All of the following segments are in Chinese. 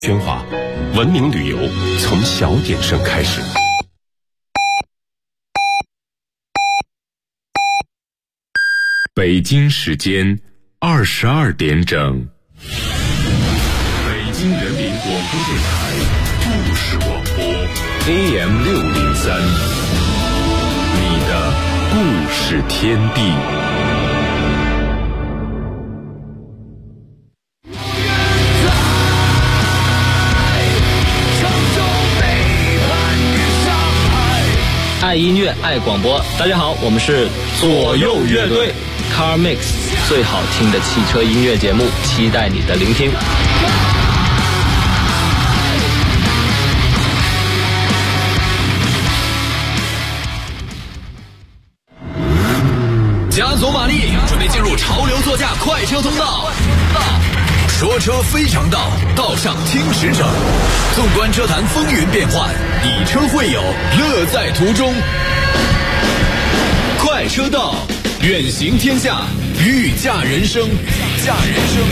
喧哗，文明旅游从小点声开始。北京时间22点整，北京人民广播电台故事广播 AM603，你的故事天地。 爱音乐，爱广播。大家好，我们是左右乐队 Car Mix， 最好听的汽车音乐节目，期待你的聆听。 加佐玛丽准备进入潮流座驾快车通道，说车非常道，道上听驰骋。纵观车坛风云变幻，以车会友，乐在途中。快车道，远行天下，御驾人生，御驾人生。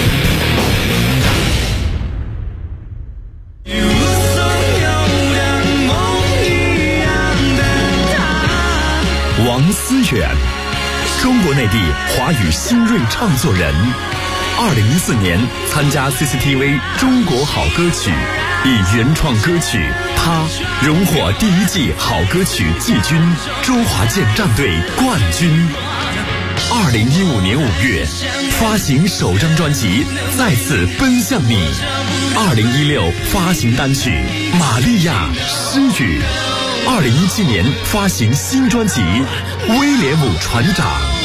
王思远，中国内地华语新锐唱作人。2014年参加 CCTV 中国好歌曲，以原创歌曲《他》荣获第1季好歌曲季军，周华健战队冠军。2015年5月发行首张专辑《再次奔向你》。2016发行单曲《玛利亚诗语》。2017年发行新专辑《威廉姆船长》。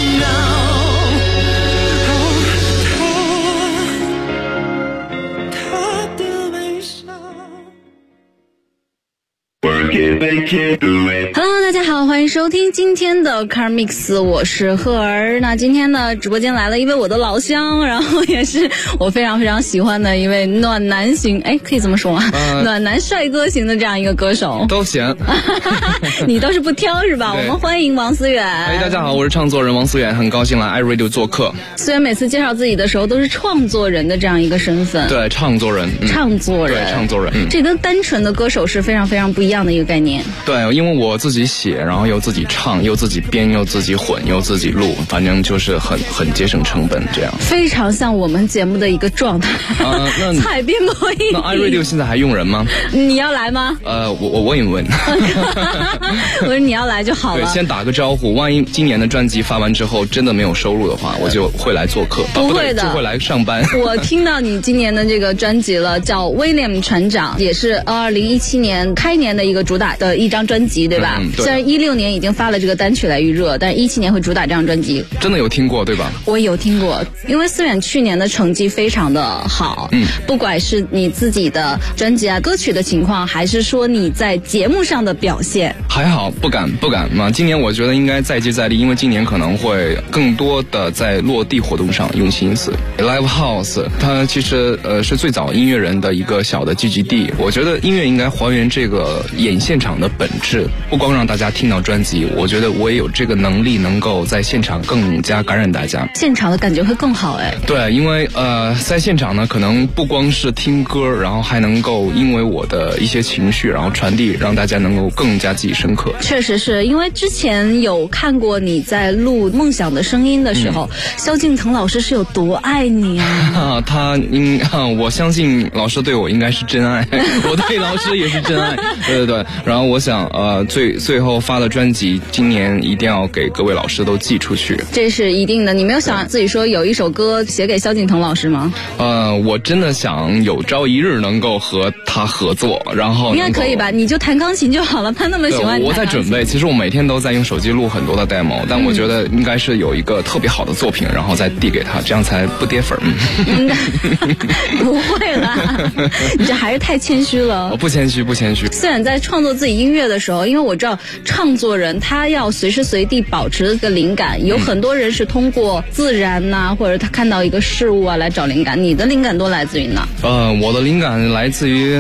Hello， 大家好，欢迎收听今天的 Car Mix， 我是赫儿。那今天呢，直播间来了一位我的老乡，然后也是我非常非常喜欢的一位暖男型，可以这么说吗？暖男帅哥型的这样一个歌手都行。 你倒是不挑是吧？我们欢迎王思远。 大家好，我是唱作人王思远，很高兴来 iRadio 做客。 思远每次介绍自己的时候都是创作人的这样一个身份。 对，唱作人。 唱作人。 对，唱作人。 这跟单纯的歌手是非常非常不一样的一个概念。 对，因为我自己写，然后又自己唱，又自己编，又自己混，又自己录，反正就是很节省成本这样。非常像我们节目的一个状态。 那采编过一。 那 iRadio 现在还用人吗？ 你要来吗？ 我问一问。 我说你要来就好了。 对，先打个招呼，万一今年的专辑发完之后真的没有收入的话，我就会来做客。 不会的， 就会来上班。 我听到你今年的这个专辑了，叫《威廉船长》，也是2017年开年的一个主打的一张专辑，对吧？ 对。 虽然16年已经发了这个单曲来预热，但是17年会主打这张专辑。 真的有听过对吧？ 我有听过，因为思远去年的成绩非常的好，不管是你自己的专辑啊、歌曲的情况，还是说你在节目上的表现， 还好，不敢嘛。今年我觉得应该再接再厉，因为今年可能会更多的在落地活动上用心思。Live House 它其实是最早音乐人的一个小的聚集地，我觉得音乐应该还原这个演现场的本质，不光让大家听到专辑，我觉得我也有这个能力能够在现场更加感染大家， 现场的感觉会更好。 对，因为在现场呢，可能不光是听歌，然后还能够因为我的一些情绪，然后传递，让大家能够更加记忆深刻。 确实是因为之前有看过你在录《梦想的声音》的时候，萧敬腾老师是有多爱你啊！ 我相信老师对我应该是真爱，我对老师也是真爱。对。然后我想最后发的专辑，今年一定要给各位老师都寄出去。 这是一定的。你没有想自己说有一首歌写给萧敬腾老师吗？ 我真的想有朝一日能够和他合作，然后应该可以吧？你就弹钢琴就好了，他那么喜欢。 我在准备，其实我每天都在用手机录很多的 demo， 但我觉得应该是有一个特别好的作品，然后再递给他，这样才不跌粉。 不会啦，你这还是太谦虚了。 不谦虚。 思远在创作自己音乐的时候，因为我知道唱作人他要随时随地保持这个灵感，有很多人是通过自然呐，或者他看到一个事物啊来找灵感。你的灵感都来自于哪？ 我的灵感来自于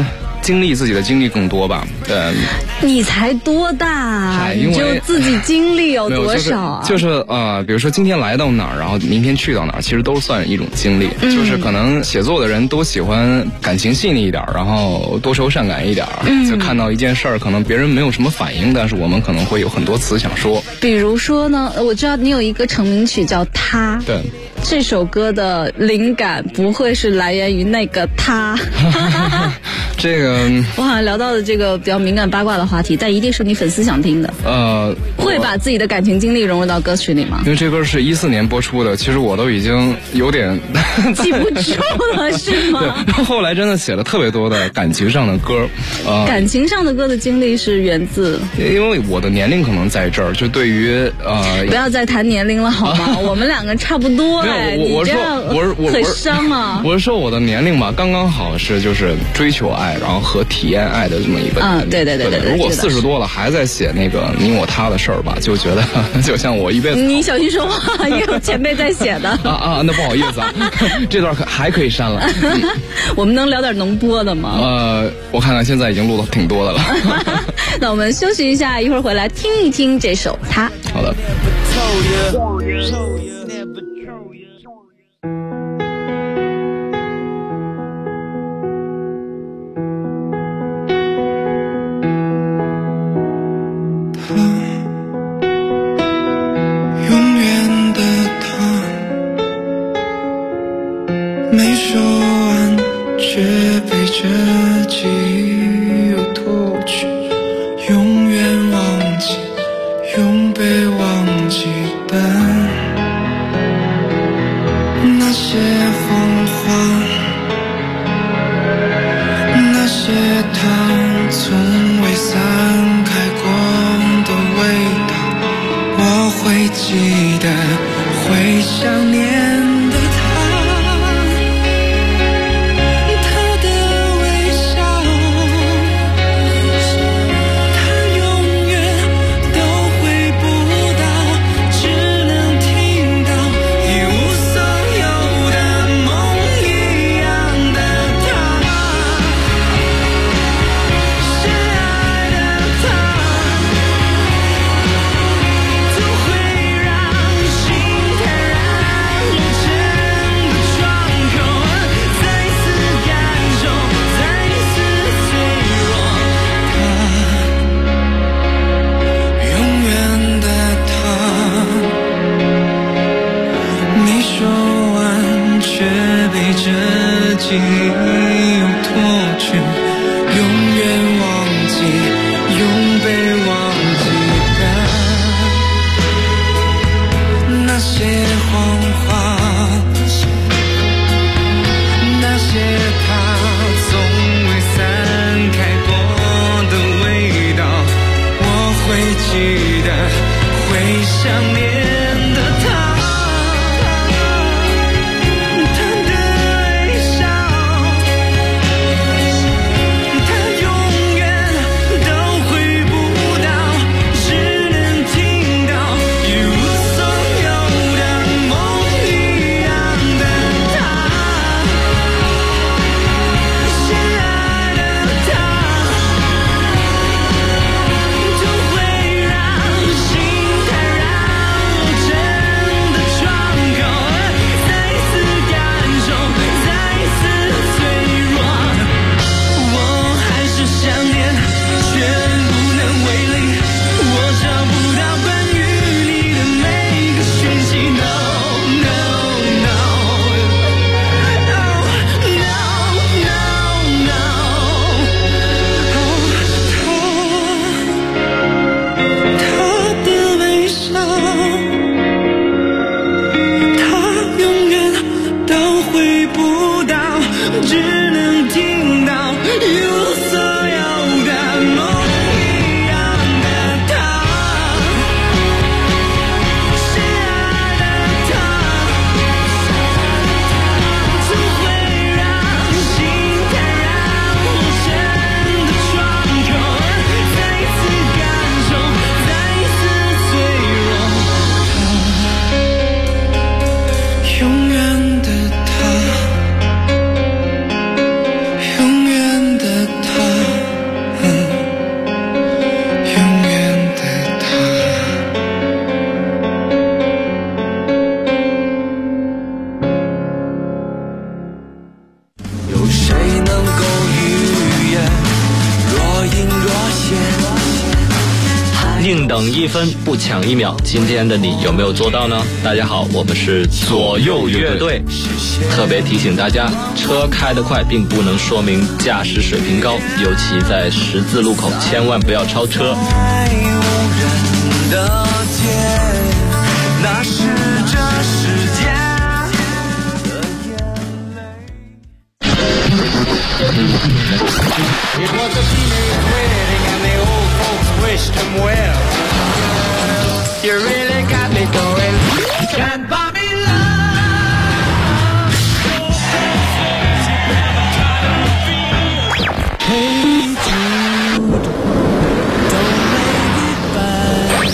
经历自己的经历更多吧。 你才多大？你就自己经历有多少啊？ 就是比如说今天来到哪儿，然后明天去到哪儿，其实都算一种经历。就是可能写作的人都喜欢感情细腻一点，然后多愁善感一点。就看到一件事儿，可能别人没有什么反应，但是我们可能会有很多词想说。 比如说呢，我知道你有一个成名曲叫《他》。 对。 这首歌的灵感不会是来源于那个他？ 这个我好像聊到的这个比较敏感八卦的话题，但一定是你粉丝想听的。会把自己的感情经历融入到歌曲里吗？ 因为这歌是14年播出的，其实我都已经有点记不住了，是吗？ 对，后来真的写了特别多的感情上的歌。 感情上的歌的经历是源自， 因为我的年龄可能在这儿，就对于不要再谈年龄了好吗？我们两个差不多。 我很伤啊！ 我是说我的年龄吧，刚刚好是就是追求爱，然后和体验爱的这么一个。 对。 如果40多了还在写那个你我他的事儿吧，就觉得就像我一辈子。 你小心说话，也有前辈在写的。 那不好意思啊，这段还可以删了。 我们能聊点能播的吗？ 我看看现在已经录的挺多的了。 那我们休息一下，一会儿回来听一听这首《他》。 好的。 是宁等1分不抢1秒，今天的你有没有做到呢？大家好，我们是左右乐队，特别提醒大家，车开得快并不能说明驾驶水平高，尤其在十字路口千万不要超车。 那是这世界It was a teenage wedding and the old folks wished him well. You really got me going. Can't buy me love. Hey Jude, don't make it bad.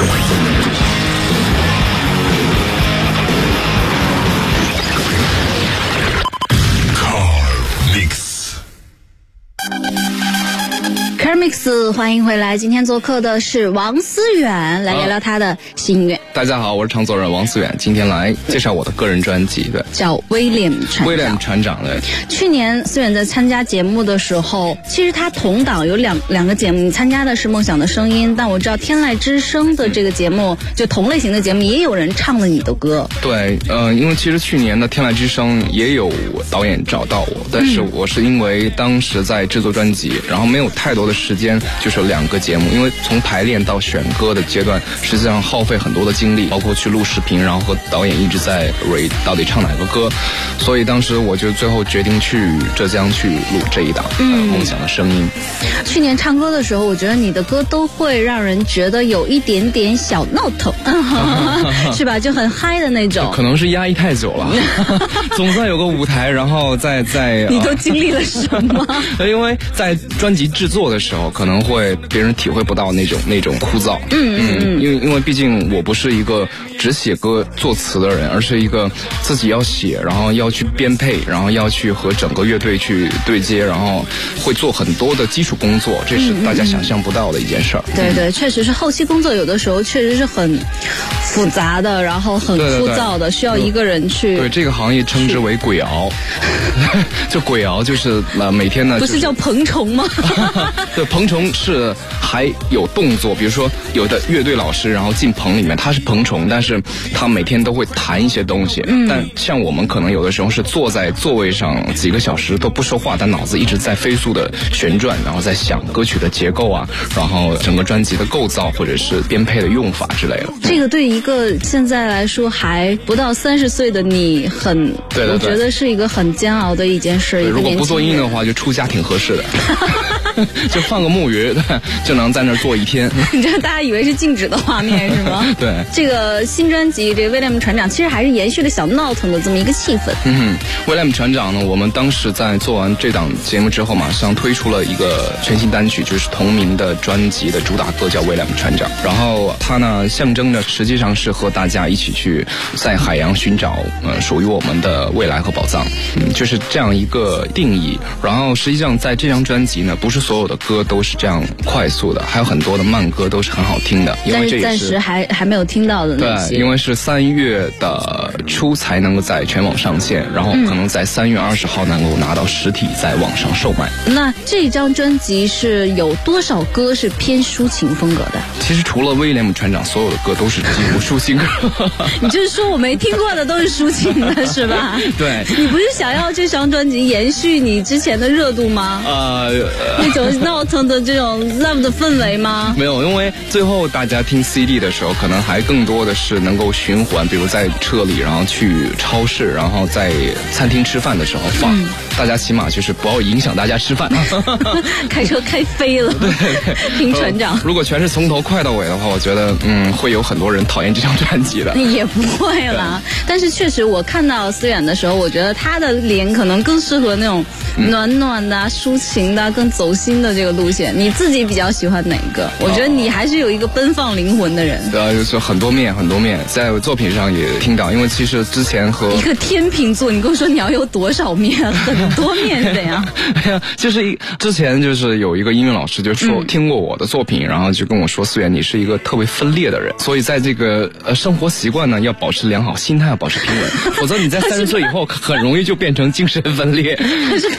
CarMix 欢迎回来，今天做客的是王思远，来聊聊他的新音乐。 大家好，我是唱作人王思远，今天来介绍我的个人专辑，对， 叫威廉船长的。 去年思远在参加节目的时候，其实他同档有两个节目，你参加的是《梦想的声音》，但我知道《天籁之声》的这个节目，就同类型的节目也有人唱了你的歌。 对，因为其实去年的《天籁之声》也有导演找到我，但是我是因为当时在制作专辑，然后没有太多的时间，就是2个节目，因为从排练到选歌的阶段，实际上耗费很多的精力，包括去录视频，然后和导演一直在到底唱哪个歌，所以当时我就最后决定去浙江去录这一档梦想的声音。 去年唱歌的时候，我觉得你的歌都会让人觉得有一点点小闹腾，是吧？就很嗨的那种。 可能是压抑太久了，总算有个舞台，然后再你都经历了什么？ 因为在专辑制作的时候，可能会别人体会不到那种枯燥。因为毕竟我不是一个只写歌作词的人，而是一个自己要写，然后要去编配，然后要去和整个乐队去对接，然后会做很多的基础工作，这是大家想象不到的一件事儿。 对对，确实是后期工作有的时候确实是很复杂的，然后很枯燥的，需要一个人去。 对，这个行业称之为鬼熬。就鬼熬就是每天呢， 不是叫蓬虫吗？ 对，蓬虫是还有动作，比如说有的乐队老师然后进棚里面，他是蓬虫，但是他每天都会弹一些东西。但像我们可能有的时候是坐在座位上几个小时都不说话，但脑子一直在飞速的旋转，然后在想歌曲的结构啊，然后整个专辑的构造或者是编配的用法之类的。 这个对一个现在来说还不到30岁的你对， 我觉得是一个很煎熬的一件事。 如果不做音乐的话，就出家挺合适的。就放个木鱼，就能在那儿坐1天。 你知道大家以为是静止的画面是吗？ 对。这个新专辑这威廉船长其实还是延续了小闹腾的这么一个气氛。 威廉船长呢，我们当时在做完这档节目之后，马上推出了一个全新单曲，就是同名的专辑的主打歌叫威廉船长。然后它呢象征着实际上是和大家一起去在海洋寻找属于我们的未来和宝藏。就是这样一个定义。然后实际上在这张专辑呢，不是所有的歌都是这样快速的，还有很多的慢歌都是很好听的，因为这也是暂时还没有听到的那些。 对，因为是3月的初才能够在全网上线，然后可能在3月20号能够拿到实体在网上售卖。 那这张专辑是有多少歌是偏抒情风格的？ 其实除了威廉姆船长，所有的歌都是几乎抒情歌。 你就是说我没听过的都是抒情的是吧？ 对。 你不是想要这张专辑延续你之前的热度吗？那种闹腾的这种 love 的氛围吗？ 没有，因为最后大家听 CD 的时候，可能还更多的是能够循环，比如在车里，然后去超市，然后在餐厅吃饭的时候放。大家起码就是不要影响大家吃饭。 开车开飞了。对，听船长。 如果全是从头快到尾的话，我觉得会有很多人讨厌这张专辑的。 也不会啦，但是确实我看到思远的时候，我觉得他的脸可能更适合那种暖暖的、抒情的、更走心的这个路线。你自己比较喜欢哪一个？我觉得你还是有一个奔放灵魂的人。 就是很多面，在作品上也听到，因为其实之前和一个天秤座，你跟我说你要有多少面？很多面是怎样？ 就是之前就是有一个音乐老师就说听过我的作品，然后就跟我说，思远你是一个特别分裂的人，所以在这个生活习惯呢要保持良好，心态要保持平稳，否则你在30岁以后很容易就变成精神分裂。 可是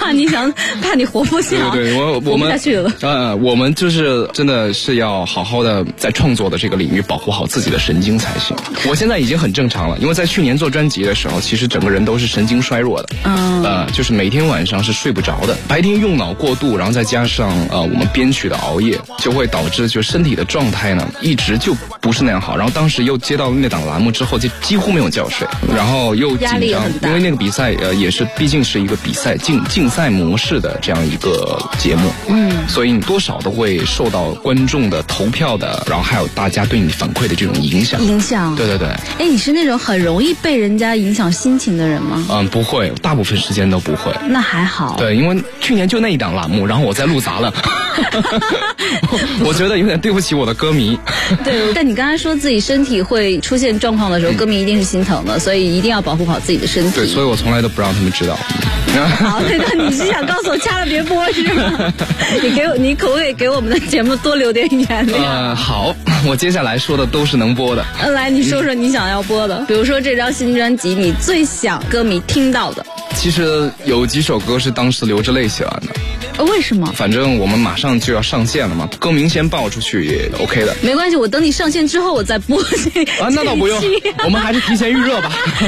怕你活不下， 对，我活不下去了。 我们就是真的是要好好的在创作的这个领域保护好自己的神经才行。我现在已经很正常了，因为在去年做专辑的时候，其实整个人都是神经衰弱的，就是每天晚上是睡不着的，白天用脑过度，然后再加上我们编曲的熬夜，就会导致就身体的状态呢一直就不是那样好。然后当时又接到那档栏目之后，就几乎没有觉睡，然后又紧张，因为那个比赛也是毕竟是一个比赛竞赛模式的这样一个节目，所以你多少都会受到观众的投票的，然后还有大家对你反馈的这种影响。对。 哎，你是那种很容易被人家影响心情的人吗？ 不会，大部分时间都不会。 那还好。 对，因为去年就那一档栏目，然后我再录砸了，我觉得有点对不起我的歌迷。 对，但你刚才说自己身体会出现状况的时候，歌迷一定是心疼的，所以一定要保护好自己的身体。 对，所以我从来都不让他们知道。 好，那你是想告诉我掐了别播是吗？你可不可以给我们的节目多留点言呢？ 好，我接下来说的都是能播的。 来，你说说你想要播的，比如说这张新专辑，你最想歌迷听到的。 其实有几首歌是当时流着泪写完的。 为什么？ 反正我们马上就要上线了嘛，歌名先报出去也 OK 的。 没关系，我等你上线之后我再播。 那倒不用，我们还是提前预热吧。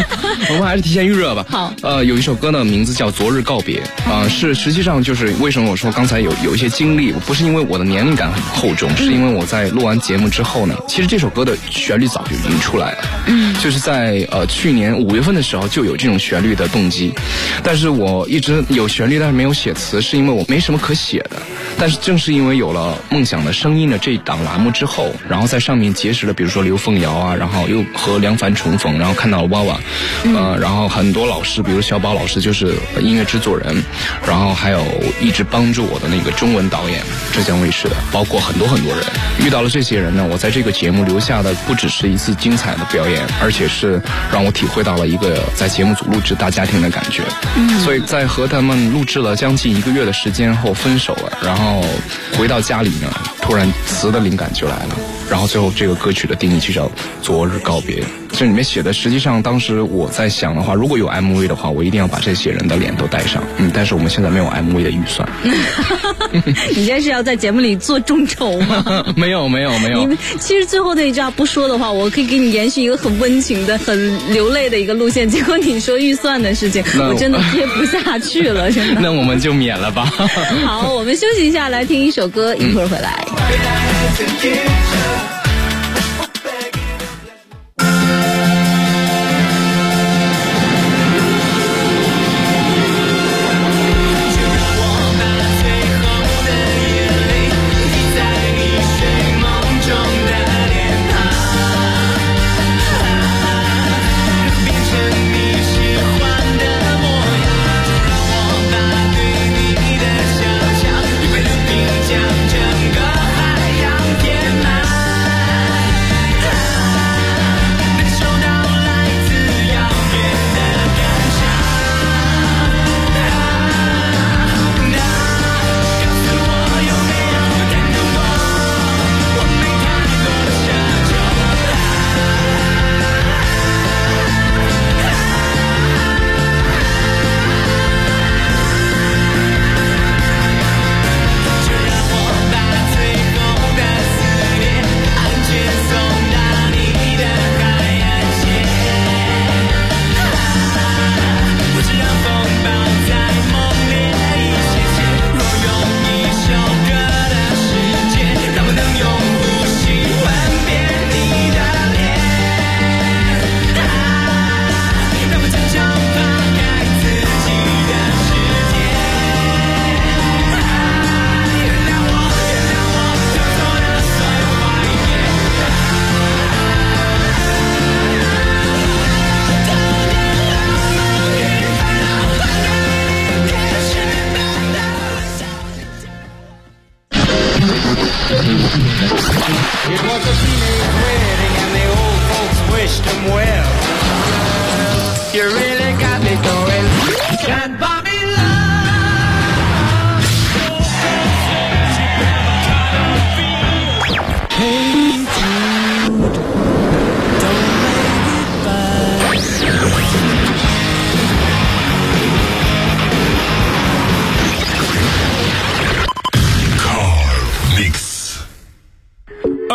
好， 有一首歌的名字叫《昨日告别》，是实际上就是为什么我说刚才有一些经历，不是因为我的年龄感很厚重，是因为我在录完节目之后呢，其实这首歌的旋律早就已经出来了，就是在去年5月份的时候就有这种旋律的动机，但是我一直有旋律但是没有写词，是因为我没什么可写的。但是正是因为有了梦想的声音的这一档栏目之后，然后在上面结识了比如说刘凤瑶啊，然后又和梁凡重逢，然后看到了娃娃，然后很多老师，比如小宝老师就是音乐制作人，然后还有一直帮助我的那个中文导演，浙江卫视的，包括很多人。遇到了这些人呢，我在这个节目留下的不只是一次精彩的表演，而且是让我体会到了一个在节目组录制大家庭的感觉。所以在和他们录制了将近1个月的时间后分手了，然后回到家里呢，突然词的灵感就来了，然后最后这个歌曲的定义就叫《昨日告别》。这里面写的，实际上当时我在想的话，如果有 MV 的话，我一定要把这些人的脸都带上。但是我们现在没有 MV 的预算。 你这是要在节目里做众筹吗？ 没有。 其实最后那一句话不说的话，我可以给你延续一个很温情的、很流泪的一个路线。结果你说预算的事情，我真的接不下去了，真的。 那我们就免了吧。 好，我们休息一下，来听一首歌，一会儿回来。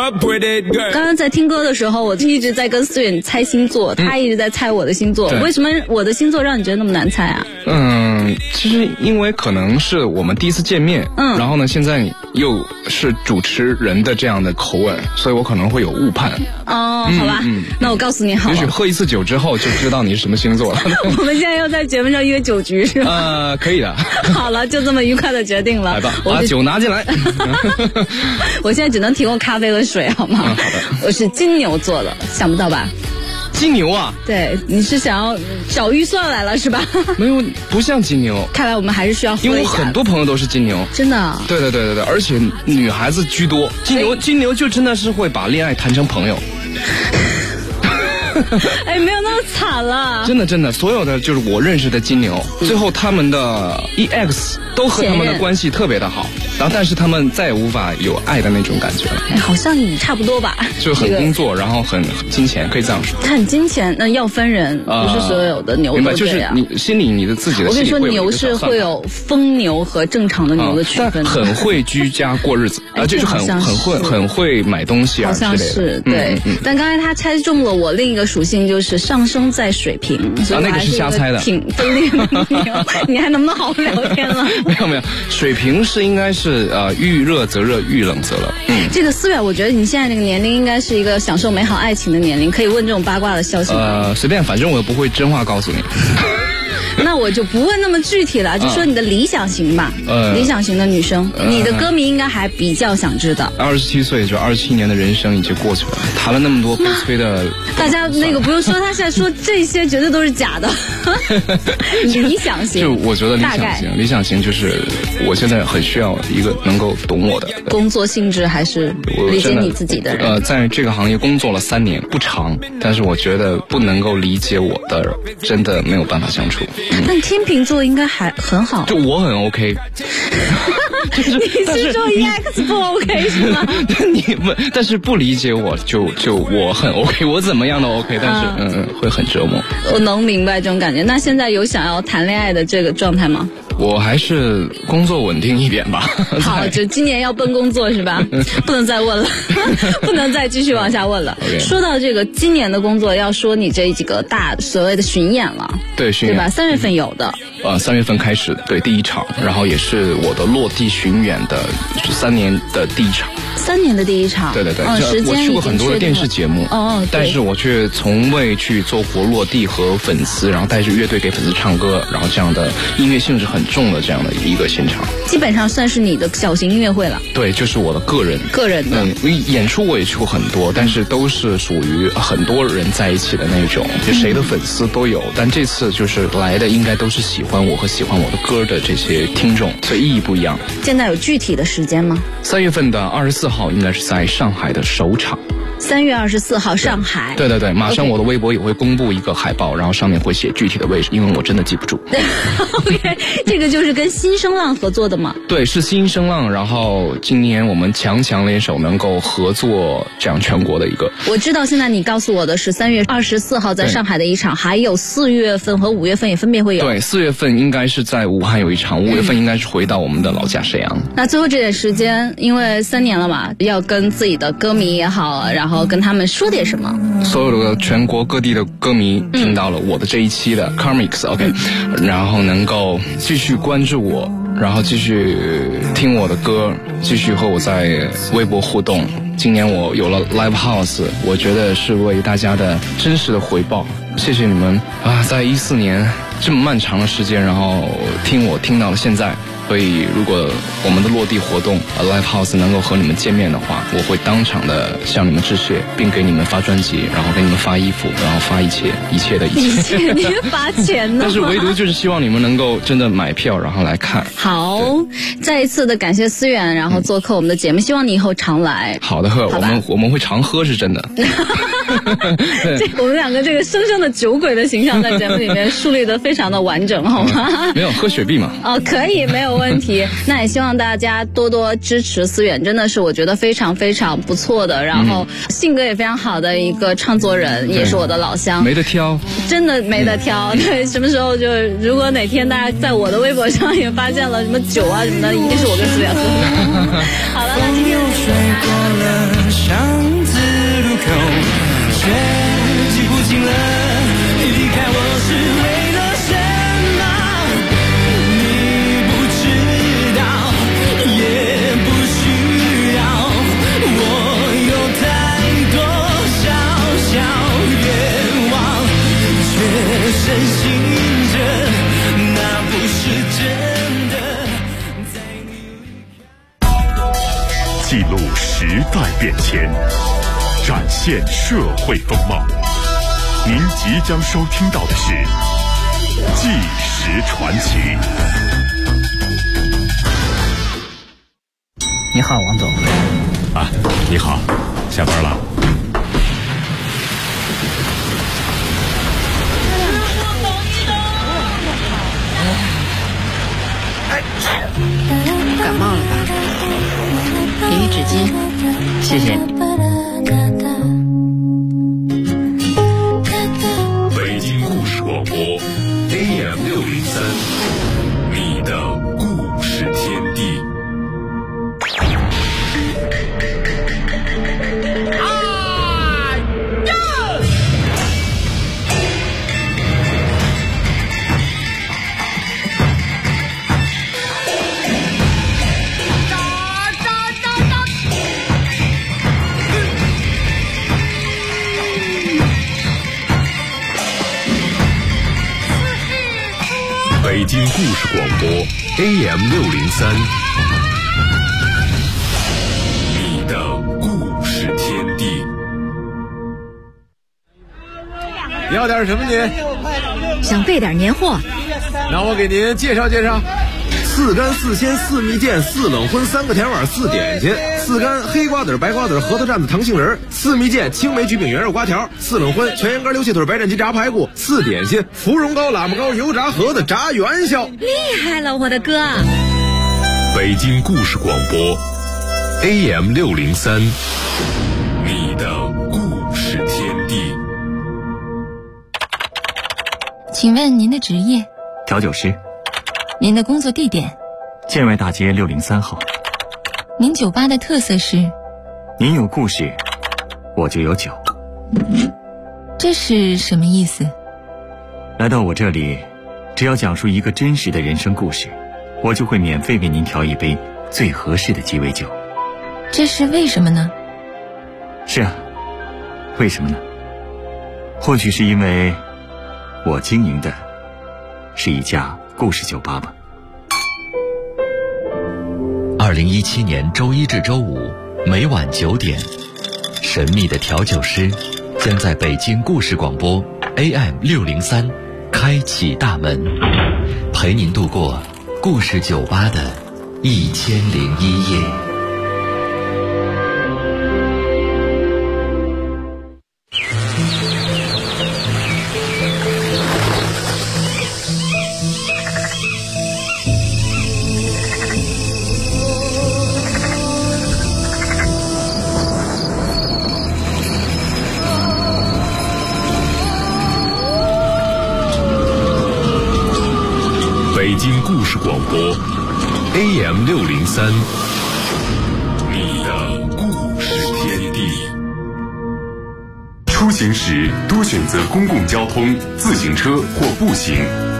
刚刚在听歌的时候，我一直在跟思远猜星座，他一直在猜我的星座。为什么我的星座让你觉得那么难猜啊？ 其实因为可能是我们第一次见面，然后呢，现在又是主持人的这样的口吻，所以我可能会有误判。 好吧，那我告诉你好了。 也许喝一次酒之后就知道你是什么星座了。 我们现在要在节目上约酒局是吧？ 可以的。 好了，就这么愉快的决定了。 来吧，把酒拿进来。 我现在只能提供咖啡和水，好吗？ 好的。 我是金牛座的，想不到吧？ 金牛啊？ 对，你是想要找预算来了是吧？ 没有，不像金牛。 看来我们还是需要喝一下。 因为我很多朋友都是金牛。 真的？ 对，而且女孩子居多。金牛就真的是会把恋爱谈成朋友。 哎，没有那么惨了。 真的，所有的就是我认识的金牛，最后他们的 EX 都和他们的关系特别的好，然后但是他们再也无法有爱的那种感觉了。 哎，好像你差不多吧？ 就很工作，然后很金钱，可以这样说。 很金钱，那要分人，不是所有的牛都这样。 明白，就是你心里你的自己的。 我跟你说，牛是会有疯牛和正常的牛的区分。 很会居家过日子，就是很会买东西啊之类的。 好像是对。但刚才他猜中了我另一个属性，就是上升在水瓶，所以那个是瞎猜的， 挺分裂的牛。你还能不能好好聊天了？ 没有，水瓶是应该是遇热则热，遇冷则冷。 这个思远，我觉得你现在这个年龄应该是一个享受美好爱情的年龄，可以问这种八卦的消息吗？ 随便，反正我又不会真话告诉你。 那我就不问那么具体了，就说你的理想型吧。理想型的女生，你的歌迷应该还比较想知道。 27岁，就27年的人生已经过去了，谈了那么多悲催的。 大家那个不用说，他现在说这些绝对都是假的。理想型， 就我觉得理想型就是我现在很需要一个能够懂我的。 工作性质还是理解你自己的人。 在这个行业工作了3年，不长，但是我觉得不能够理解我的，真的没有办法相处。 但天秤座应该还很好。 就我很 OK。 你是说 EX 不 OK 是吗？ 但是不理解我就我很 OK， 我怎么样都 OK， 但是会很折磨。 我能明白这种感觉。那现在有想要谈恋爱的这个状态吗？ 我还是工作稳定一点吧。 好，就今年要奔工作是吧？不能再问了，不能再继续往下问了。说到这个今年的工作，要说你这几个大所谓的巡演了， 对，巡演对吧？3月份有的。 3月份开始的，对，第一场，然后也是我的落地巡演的3年的第一场。 3年的第一场。 对，我去过很多的电视节目，但是我却从未去做过落地和粉丝，然后带着乐队给粉丝唱歌，然后这样的音乐性质很重的这样的一个现场， 基本上算是你的小型音乐会了。 对，就是我的个人的。演出我也去过很多，但是都是属于很多人在一起的那种，就谁的粉丝都有。但这次就是来的应该都是喜欢我和喜欢我的歌的这些听众，所以意义不一样。 现在有具体的时间吗 ？3月份的24号应该是在上海的首场。 3月24号上海。 对，马上我的微博也会公布一个海报，然后上面会写具体的位置，因为我真的记不住。 OK， 这个就是跟新声浪合作的吗？ 对，是新声浪，然后今年我们强联手能够合作这样全国的一个。 我知道现在你告诉我的是3月24号在上海的一场，还有4月份和5月份也分别会有。 对，4月份应该是在武汉有一场，5月份应该是回到我们的老家沈阳。 那最后这点时间，因为3年了嘛，要跟自己的歌迷也好，然后跟他们说点什么。 所有的全国各地的歌迷听到了我的这一期的 Carmix OK，然后能够继续关注我，然后继续听我的歌，继续和我在微博互动。今年我有了 Live House， 我觉得是为大家的真实的回报。谢谢你们啊，在14年这么漫长的时间，然后听我听到了现在。所以如果我们的落地活动Live House 能够和你们见面的话，我会当场的向你们致谢，并给你们发专辑，然后给你们发衣服，然后发一切的一切。 你发钱呢？ 但是唯独就是希望你们能够真的买票，然后来看。 好，再一次的感谢思远，然后做客我们的节目，希望你以后常来。 好的，我们会常喝是真的。 我们两个这个生生的酒鬼的形象在节目里面树立得非常的完整，好吗？ 没有喝雪碧嘛？ 可以，没有问题。那也希望大家多多支持思远，真的是我觉得非常非常不错的，然后性格也非常好的一个创作人，也是我的老乡， 没得挑，真的没得挑。对，什么时候就如果哪天大家在我的微博上也发现了什么酒啊什么的，一定是我跟思远喝。好了，那今天。 记录时代变迁，展现社会风貌。您即将收听到的是《纪实传奇》。 你好，王总。 啊，你好，下班了。 感冒了吧？给予纸巾，谢谢。 北京故事广播 AM603，你的故事天地。北京故事广播 AM603，你的故事天地。 要点什么您？ 想备点年货。 那我给您介绍介绍：4干4鲜4蜜饯4冷荤3个甜碗4点心，4干黑瓜子白瓜子核桃蘸子糖杏仁，4蜜饯青梅焗饼圆肉瓜条，4冷荤全羊肝溜蟹腿白斩鸡炸排骨，4点心芙蓉糕喇嘛糕油炸盒子炸元宵。 厉害了，我的哥！ 北京故事广播 AM603，你的故事天地。 请问您的职业？ 调酒师。 您的工作地点？ 建外大街603号。 您酒吧的特色是？ 您有故事，我就有酒。 这是什么意思？ 来到我这里，只要讲述一个真实的人生故事，我就会免费为您调一杯最合适的鸡尾酒。 这是为什么呢？ 是啊，为什么呢？或许是因为我经营的是一家故事酒吧吧。 2017年周一至周五每晚9点，神秘的调酒师将在北京故事广播 AM603 开启大门，陪您度过故事酒吧的1001夜。 北京故事广播 AM603，你的故事天地。出行时多选择公共交通、自行车或步行。